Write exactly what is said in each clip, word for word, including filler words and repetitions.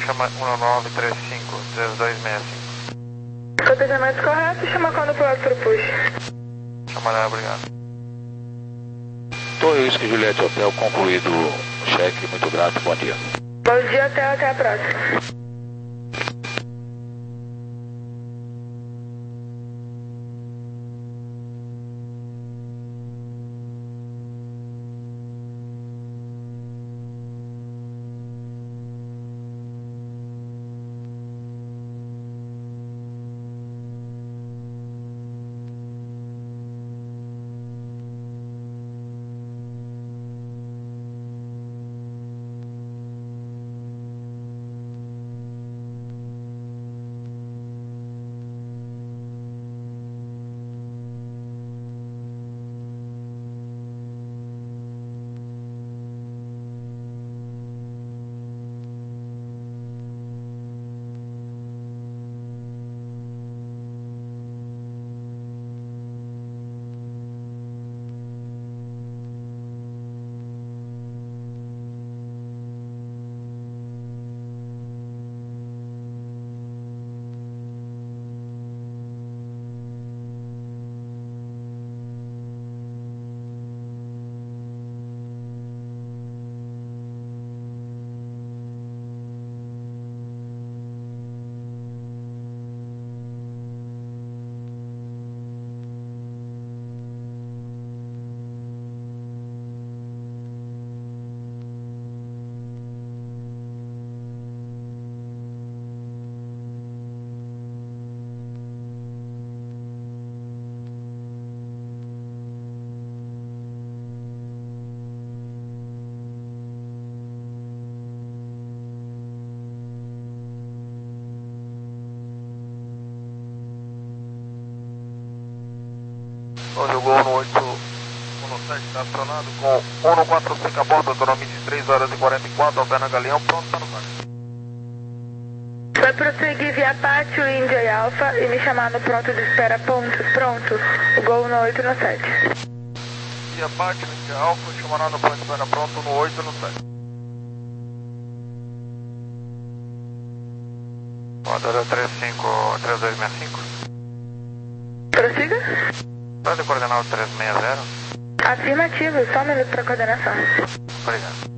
chama um nove três cinco, três dois seis cinco. Cotejamento correto, chama quando pro outro push. Chamará, obrigado. Torre Whisky Juliette Hotel, concluído o cheque, muito grato, bom dia. Bom dia, até, até a próxima. Hoje o Gol no oito um sete está acionado com um no quatro cinco a bordo, autonomia de três horas e quarenta e quatro, Alberna Galeão, pronto para no carro. Vai prosseguir via Pátio Índia e Alfa e me chamar no pronto de espera ponto, pronto, o Gol no oito no sete. Via Pátio Índia e Alfa, chamará no ponto de espera pronto no oito no sete. Rodada três cinco, três dois seis cinco. Prossiga. Pode coordenar o três seis zero? Afirmativo, só um minuto para coordenação. Obrigado.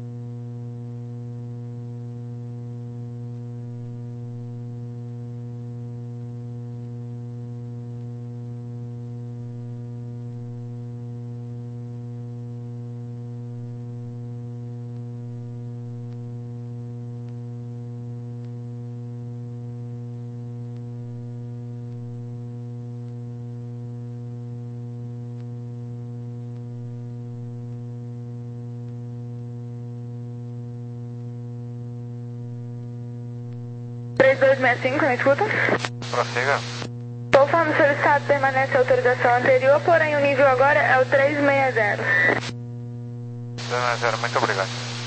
três dois seis cinco, me escuta? Prossiga. Estou falando, seu estado permanece a autorização anterior, porém o nível agora é o três seis zero. três seis zero, muito obrigado.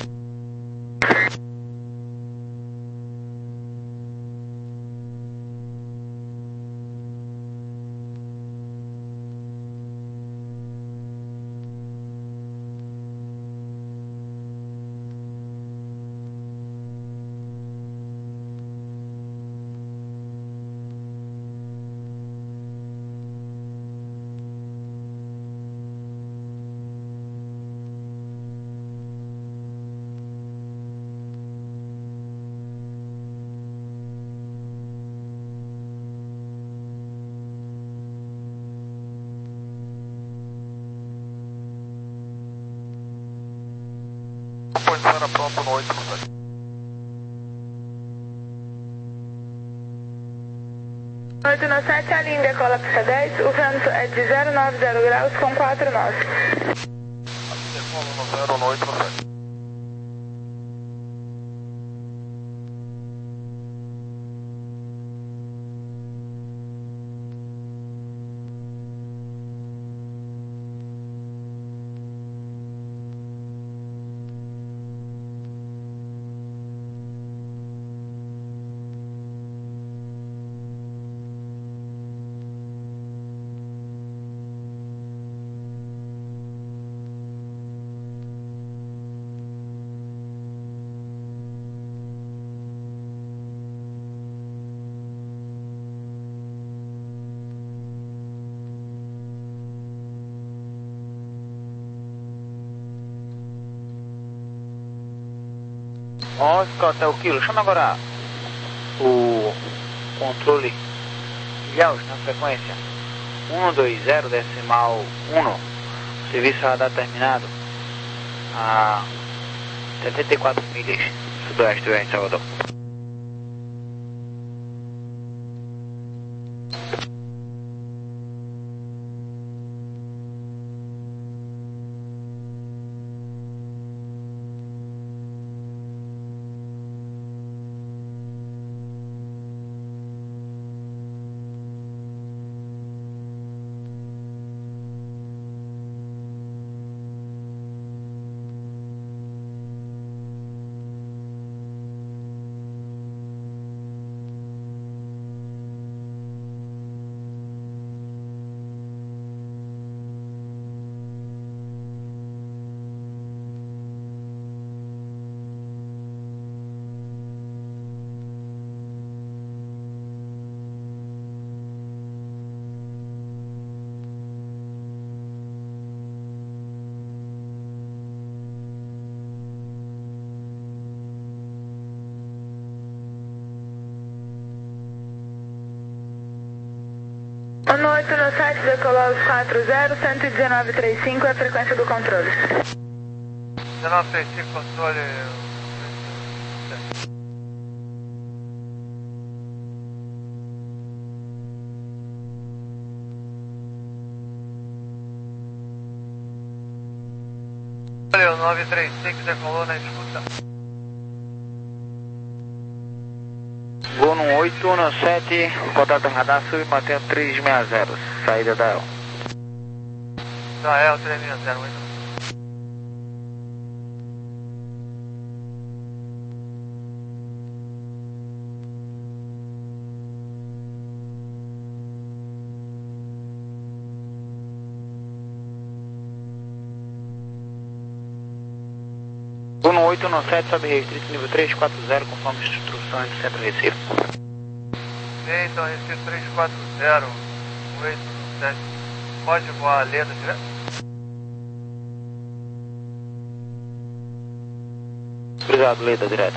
Ponto de espera pronto no oito no sete. oito no sete, a linha decola pista dez, o vento é de zero nove zero graus com quatro nós. A linha decola no zero no oito no sete. Oscar Hotel Kilo, chama agora o controle Ilhaus na frequência um dois zero decimal um, serviço radar terminado a setenta e quatro milhas, sudoeste do Salvador. um oito no sete, decolou quatro zero, cento e dezenove vírgula trinta e cinco é a frequência do controle. dezenove trinta e cinco, controle. Olha, o nove três cinco decolou na escuta. Vou no oito no sete, contato radar, sub mantendo três seis zero, saída da El. Da El três seis zero, oito. Vou no oito no sete, sobe restrito nível três quatro zero, conforme as instruções do centro Recife. Ok, então Recife três quatro zero, oito sete. Pode voar a Leda direto? Obrigado, Leda, direto.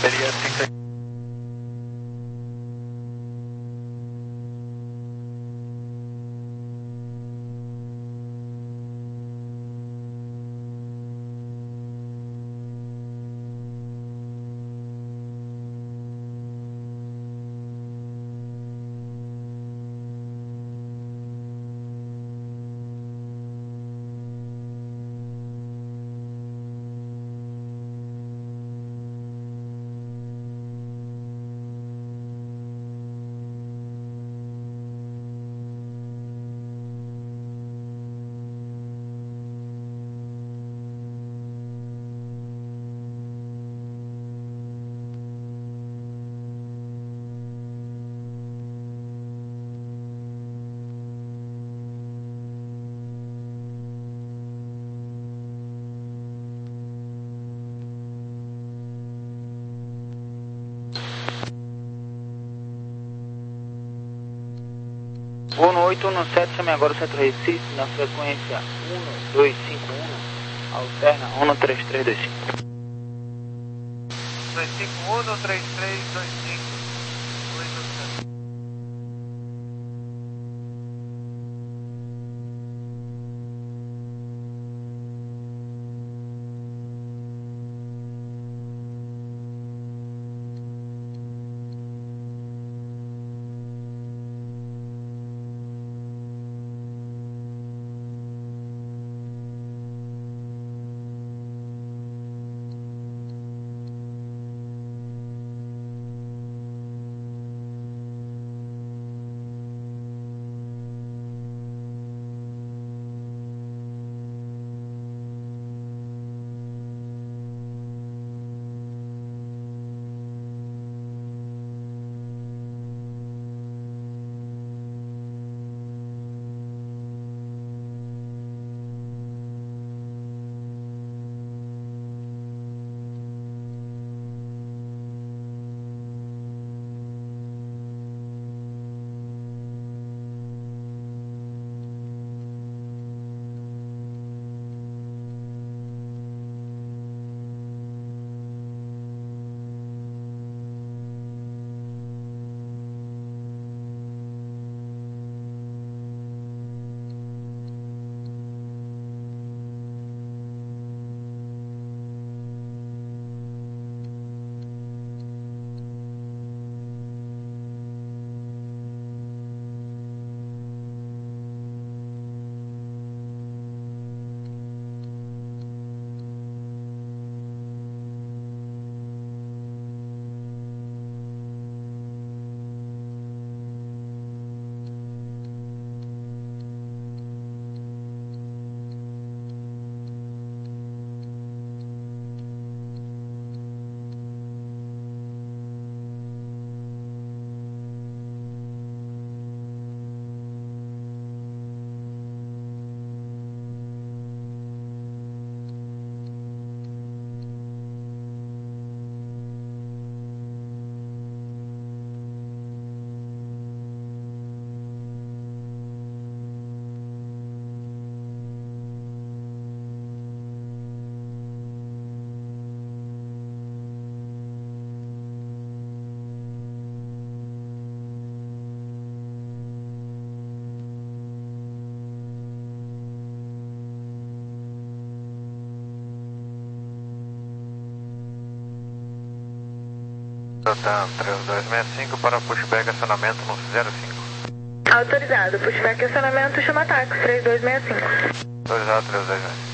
Seria cinco. Voo no oito um sete, chame agora o Centro Recife, na frequência um dois cinco um, alterna um três três dois cinco. dois cinco um, um três três dois cinco. Total três dois seis cinco para pushback acionamento no zero cinco. Autorizado, pushback acionamento, chama táxi três dois seis cinco. Autorizado três dois seis cinco.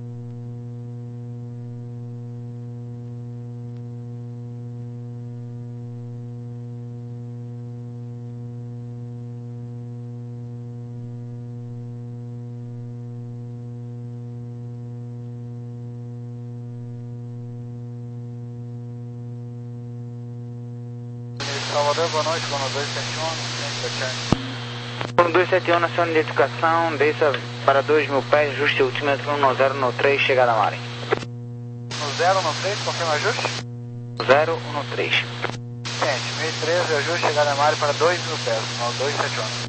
Salvador, boa noite, Bono dois sete um, Bono dois sete um, nação de identificação, desça para dois mil pés, ajuste ultímetro no zero um três, chegada a Mari. No zero um três, confirma ajuste? zero um três. Gente, mil e treze, ajuste, chegada a Mari para dois mil pés, no dois sete um.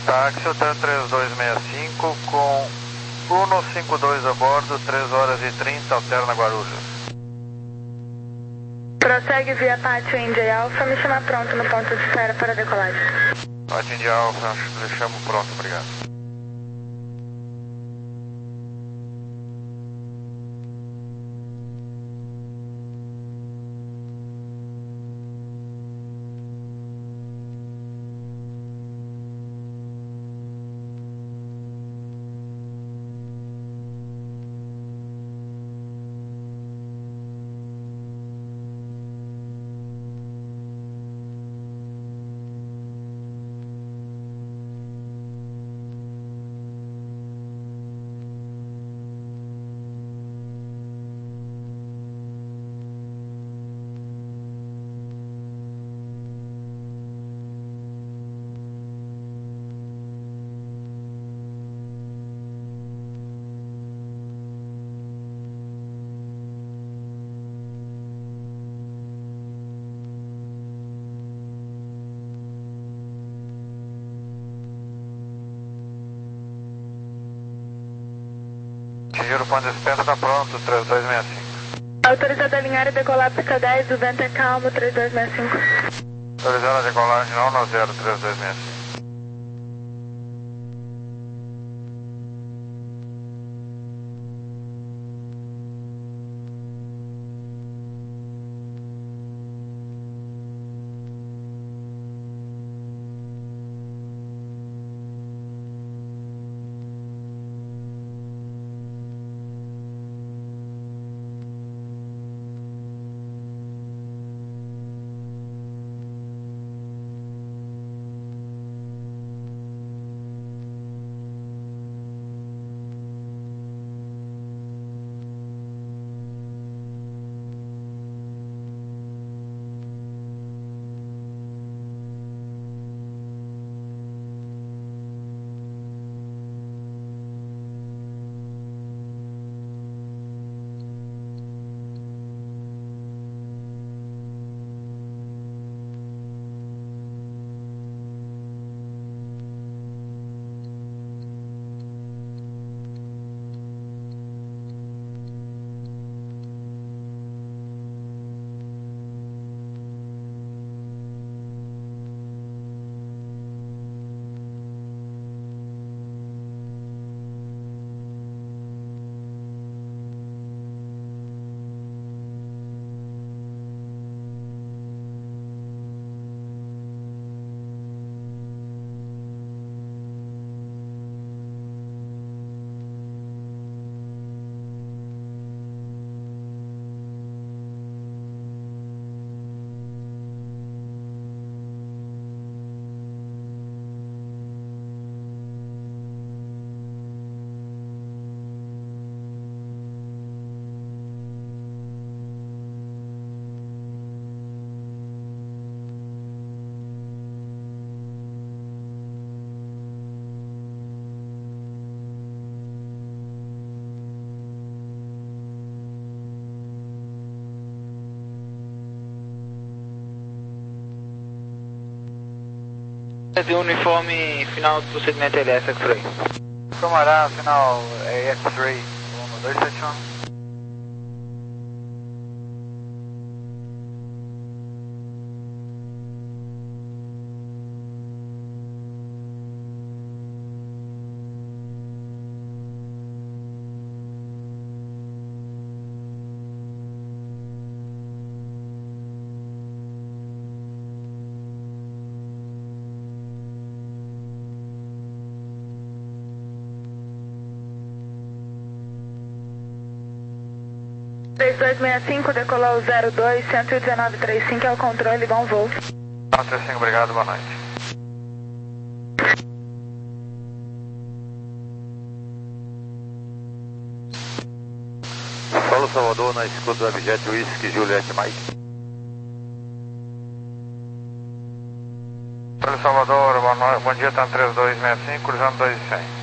táxi, Hotel três dois seis cinco com Uno cinco dois a bordo, três horas e trinta, alterna Guarulhos. Prossegue via Pátio India Alpha, me chama pronto no ponto de espera para decolagem. Pátio India Alpha, deixamos pronto, obrigado. Giro ponto de espera está pronto, três dois seis cinco. Autorizado a alinhar e decolar pista dez, o vento é calmo, três dois seis cinco. Autorizado a decolagem não no zero três dois seis cinco. De uniforme final do procedimento L S X-Ray. Camará, final X-Ray, um dois sete um. três dois seis cinco, decolou zero dois, cento e dezenove trinta e cinco, é o controle, bom voo. trinta e cinco, obrigado, boa noite. Solo Salvador, na escuta do Abjet Whisky, Juliette Mike. Solo Salvador, boa noite, bom dia, tá três dois seis cinco, cruzando dois cem.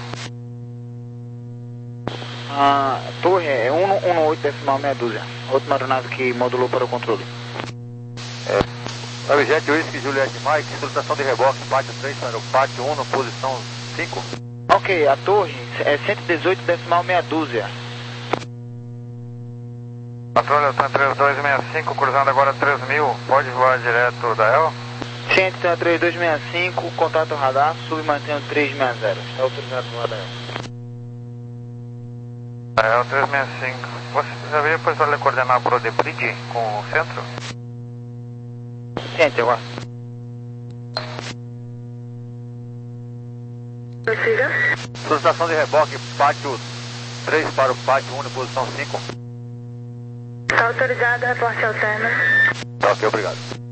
Ah, torre é cento e dezenove decimal meia dúzia. Outra aeronave que modulou para o controle. É, Abjet Whisky, Juliette Mike, solicitação de reboque, pátio três, pátio um, posição cinco. Ok, a torre é cento e dezoito decimal meia dúzia. Patrulha, tá três dois seis cinco, cruzando agora três mil, pode voar direto da El? Sim, tá três dois seis cinco, contato radar, sub mantendo três seis zero. Está autorizado no radar. É o três seis cinco. Você já veio depois olha coordenar para o Debrig com o centro? Sim, agora. Prossiga. Solicitação de reboque, pátio três para o pátio um, posição cinco. Está autorizado, reporte ao término. Tá ok, obrigado.